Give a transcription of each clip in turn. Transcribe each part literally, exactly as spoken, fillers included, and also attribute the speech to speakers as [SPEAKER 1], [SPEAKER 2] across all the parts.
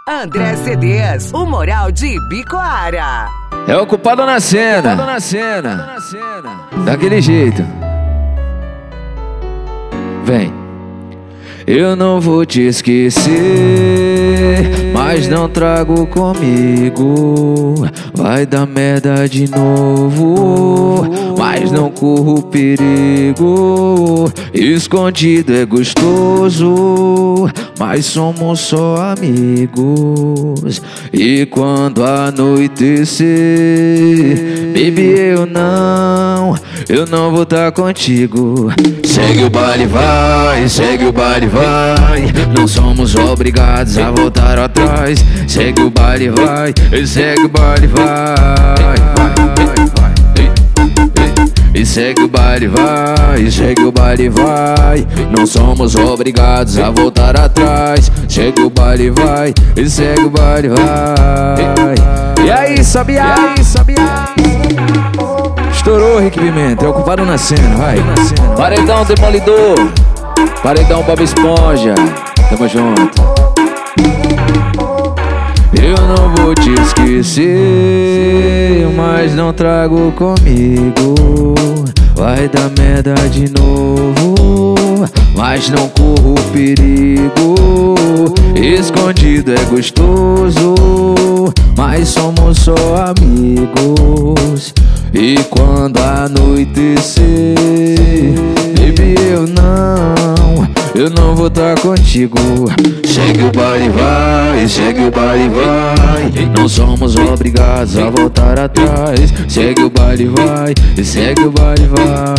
[SPEAKER 1] André Cedês, o Moral de Ibicoara.
[SPEAKER 2] É ocupado na cena, ocupado na cena, daquele jeito. Vem. Eu não vou te esquecer, mas não trago comigo. Vai dar merda de novo, mas não corro perigo. Escondido é gostoso, mas somos só amigos. E quando anoitecer, baby, eu não, eu não vou tá contigo. Segue o baile, vai, segue o baile, vai. Não somos obrigados a voltar atrás. Segue o baile, vai, segue o baile, vai, vai, vai. E segue o baile, vai, segue o baile, vai. Não somos obrigados a voltar atrás. Segue o baile, vai, e segue o baile, vai. E aí, sabia? E aí, sabia? Estourou, Rick Pimenta, é ocupado na cena, vai. Paredão Demolidor, paredão Bob Esponja, tamo junto. Eu não vou te esquecer, mas não trago comigo. Vai dar merda de novo, mas não corro perigo. Escondido é gostoso, mas somos só amigos. E quando anoitecer, baby, eu não, eu não vou tá contigo. Segue o baile, vai, segue o baile, vai. Não somos obrigados a voltar atrás. Segue o baile, vai, segue o baile, vai.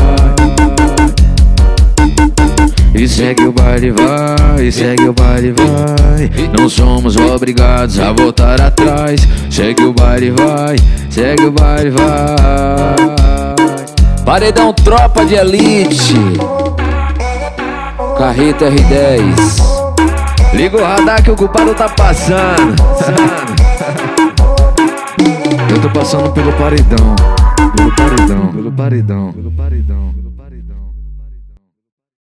[SPEAKER 2] E segue o baile, vai, segue o baile, vai. Não somos obrigados a voltar atrás. Segue o baile, vai, segue o baile, vai. Paredão Tropa de Elite, Carreta R dez. Liga o radar que o culpado tá passando. Eu tô passando pelo paredão, pelo paredão, pelo paredão, pelo paredão.